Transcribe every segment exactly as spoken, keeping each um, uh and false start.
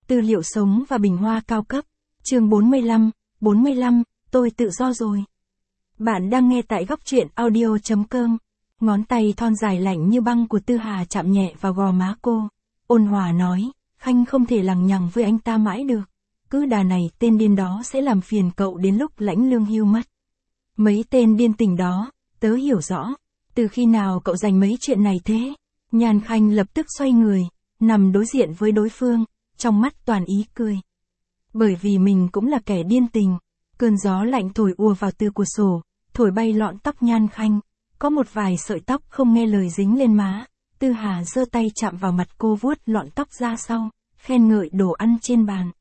Tư liệu sống và bình hoa cao cấp. Chương bốn mươi lăm, bốn mươi lăm, tôi tự do rồi. Bạn đang nghe tại góc truyện audio chấm com. Ngón tay thon dài lạnh như băng của Tư Hà chạm nhẹ vào gò má cô. Ôn hòa nói, Khanh không thể lằng nhằng với anh ta mãi được. Cứ đà này tên điên đó sẽ làm phiền cậu đến lúc lãnh lương hưu mất. Mấy tên điên tình đó, tớ hiểu rõ. Từ khi nào cậu dành mấy chuyện này thế? Nhan Khanh lập tức xoay người, nằm đối diện với đối phương, trong mắt toàn ý cười. Bởi vì mình cũng là kẻ điên tình. Cơn gió lạnh thổi ùa vào từ cửa sổ, thổi bay lọn tóc Nhan Khanh. Có một vài sợi tóc không nghe lời dính lên má. Tư Hà giơ tay chạm vào mặt cô vuốt lọn tóc ra sau, khen ngợi đồ ăn trên bàn.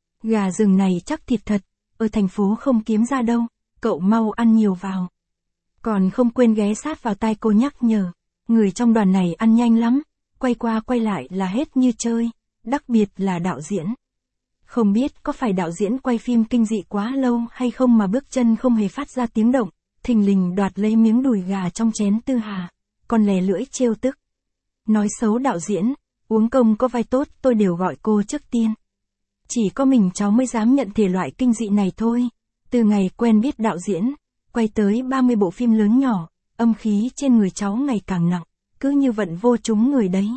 Gà rừng này chắc thịt thật, ở thành phố không kiếm ra đâu, cậu mau ăn nhiều vào. Còn không quên ghé sát vào tai cô nhắc nhở, người trong đoàn này ăn nhanh lắm, quay qua quay lại là hết như chơi, đặc biệt là đạo diễn. Không biết có phải đạo diễn quay phim kinh dị quá lâu hay không mà bước chân không hề phát ra tiếng động, thình lình đoạt lấy miếng đùi gà trong chén Tư Hà, còn lè lưỡi trêu tức. Nói xấu đạo diễn, uống công có vai tốt tôi đều gọi cô trước tiên. Chỉ có mình cháu mới dám nhận thể loại kinh dị này thôi. Từ ngày quen biết đạo diễn, quay tới ba mươi bộ phim lớn nhỏ, âm khí trên người cháu ngày càng nặng, cứ như vận vô chúng người đấy.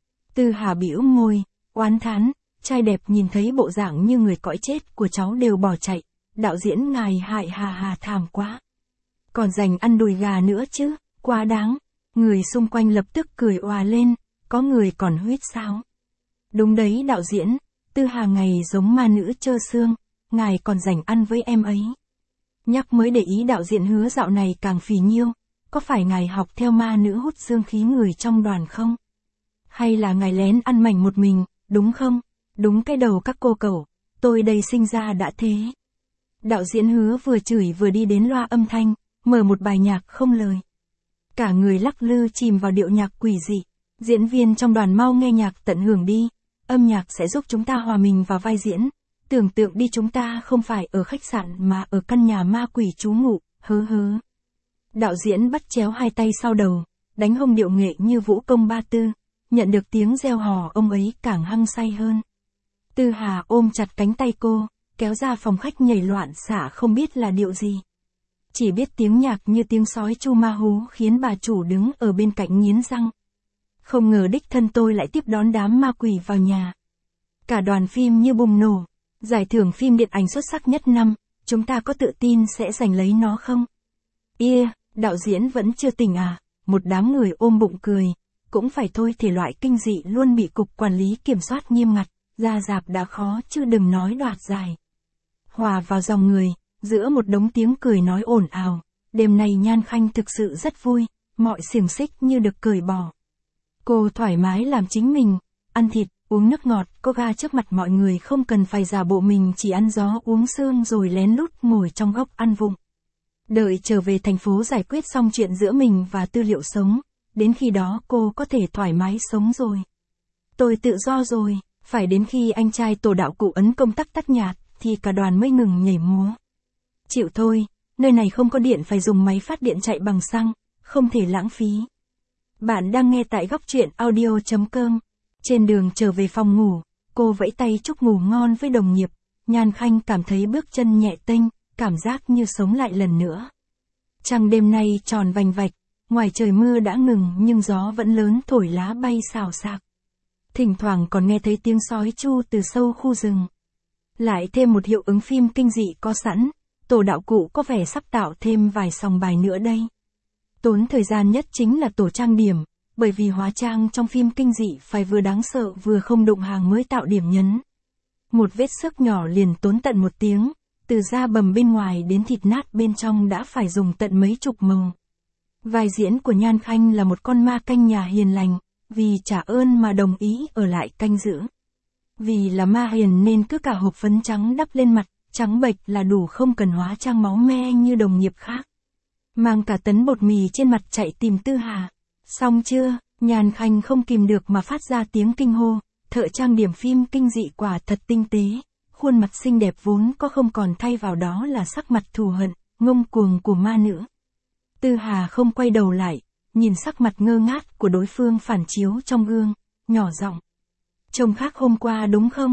Tư Hà bĩu môi, oán thán, trai đẹp nhìn thấy bộ dạng như người cõi chết của cháu đều bỏ chạy, đạo diễn ngài hại hà hà thảm quá. Còn dành ăn đùi gà nữa chứ, quá đáng. Người xung quanh lập tức cười òa lên, có người còn huýt sáo. Đúng đấy đạo diễn, Tư Hà ngày giống ma nữ trơ xương, ngài còn dành ăn với em ấy. Nhắc mới để ý đạo diễn hứa dạo này càng phì nhiêu, có phải ngài học theo ma nữ hút dương khí người trong đoàn không? Hay là ngài lén ăn mảnh một mình, đúng không? Đúng cái đầu các cô cậu, tôi đây sinh ra đã thế. Đạo diễn hứa vừa chửi vừa đi đến loa âm thanh, mở một bài nhạc không lời. Cả người lắc lư chìm vào điệu nhạc quỷ dị. Diễn viên trong đoàn mau nghe nhạc tận hưởng đi. Âm nhạc sẽ giúp chúng ta hòa mình vào vai diễn. Tưởng tượng đi chúng ta không phải ở khách sạn mà ở căn nhà ma quỷ trú ngụ, hớ hớ. Đạo diễn bắt chéo hai tay sau đầu, đánh hông điệu nghệ như vũ công ba tư. Nhận được tiếng reo hò ông ấy càng hăng say hơn. Tư Hà ôm chặt cánh tay cô, kéo ra phòng khách nhảy loạn xả không biết là điệu gì. Chỉ biết tiếng nhạc như tiếng sói chu ma hú khiến bà chủ đứng ở bên cạnh nghiến răng. Không ngờ đích thân tôi lại tiếp đón đám ma quỷ vào nhà. Cả đoàn phim như bùng nổ. Giải thưởng phim điện ảnh xuất sắc nhất năm, chúng ta có tự tin sẽ giành lấy nó không? Yeah, đạo diễn vẫn chưa tỉnh à? Một đám người ôm bụng cười. Cũng phải thôi, thể loại kinh dị luôn bị cục quản lý kiểm soát nghiêm ngặt, ra rạp đã khó chứ đừng nói đoạt giải. Hòa vào dòng người, giữa một đống tiếng cười nói ồn ào, đêm nay Nhan Khanh thực sự rất vui, mọi xiềng xích như được cởi bỏ. Cô thoải mái làm chính mình, ăn thịt, uống nước ngọt, có ga trước mặt mọi người, không cần phải giả bộ mình chỉ ăn gió uống sương rồi lén lút ngồi trong góc ăn vụng. Đợi trở về thành phố giải quyết xong chuyện giữa mình và tư liệu sống, đến khi đó cô có thể thoải mái sống rồi. Tôi tự do rồi, phải đến khi anh trai tổ đạo cụ ấn công tắc tắt nhạt, thì cả đoàn mới ngừng nhảy múa. Chịu thôi, nơi này không có điện phải dùng máy phát điện chạy bằng xăng, không thể lãng phí. Bạn đang nghe tại góc truyện audio chấm com. Trên đường trở về phòng ngủ, cô vẫy tay chúc ngủ ngon với đồng nghiệp. Nhan Khanh cảm thấy bước chân nhẹ tênh, cảm giác như sống lại lần nữa. Trăng đêm nay tròn vành vạch, ngoài trời mưa đã ngừng nhưng gió vẫn lớn thổi lá bay xào xạc. Thỉnh thoảng còn nghe thấy tiếng sói chu từ sâu khu rừng. Lại thêm một hiệu ứng phim kinh dị có sẵn, tổ đạo cụ có vẻ sắp tạo thêm vài sòng bài nữa đây. Tốn thời gian nhất chính là tổ trang điểm, bởi vì hóa trang trong phim kinh dị phải vừa đáng sợ vừa không đụng hàng mới tạo điểm nhấn. Một vết xước nhỏ liền tốn tận một tiếng, từ da bầm bên ngoài đến thịt nát bên trong đã phải dùng tận mấy chục màu. Vai diễn của Nhan Khanh là một con ma canh nhà hiền lành, vì trả ơn mà đồng ý ở lại canh giữ. Vì là ma hiền nên cứ cả hộp phấn trắng đắp lên mặt, trắng bệch là đủ, không cần hóa trang máu me như đồng nghiệp khác. Mang cả tấn bột mì trên mặt chạy tìm Tư Hà. Xong chưa? Nhan Khanh không kìm được mà phát ra tiếng kinh hô. Thợ trang điểm phim kinh dị quả thật tinh tế. Khuôn mặt xinh đẹp vốn có không còn thay vào đó là sắc mặt thù hận, ngông cuồng của ma nữ. Tư Hà không quay đầu lại, nhìn sắc mặt ngơ ngác của đối phương phản chiếu trong gương, nhỏ giọng. Trông khác hôm qua đúng không?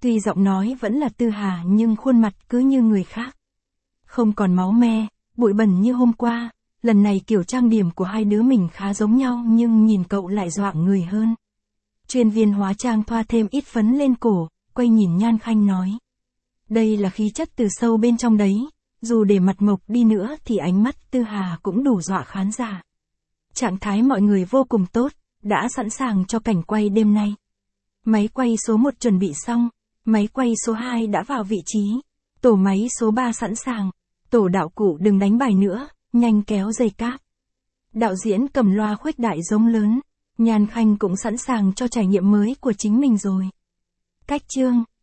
Tuy giọng nói vẫn là Tư Hà nhưng khuôn mặt cứ như người khác. Không còn máu me, bụi bẩn như hôm qua, lần này kiểu trang điểm của hai đứa mình khá giống nhau nhưng nhìn cậu lại dọa người hơn. Chuyên viên hóa trang thoa thêm ít phấn lên cổ, quay nhìn Nhan Khanh nói. Đây là khí chất từ sâu bên trong đấy, dù để mặt mộc đi nữa thì ánh mắt Tư Hà cũng đủ dọa khán giả. Trạng thái mọi người vô cùng tốt, đã sẵn sàng cho cảnh quay đêm nay. Máy quay số một chuẩn bị xong, máy quay số hai đã vào vị trí, tổ máy số ba sẵn sàng, tổ đạo cụ đừng đánh bài nữa, nhanh kéo dây cáp. Đạo diễn cầm loa khuếch đại giống lớn, Nhan Khanh cũng sẵn sàng cho trải nghiệm mới của chính mình rồi. Cách chương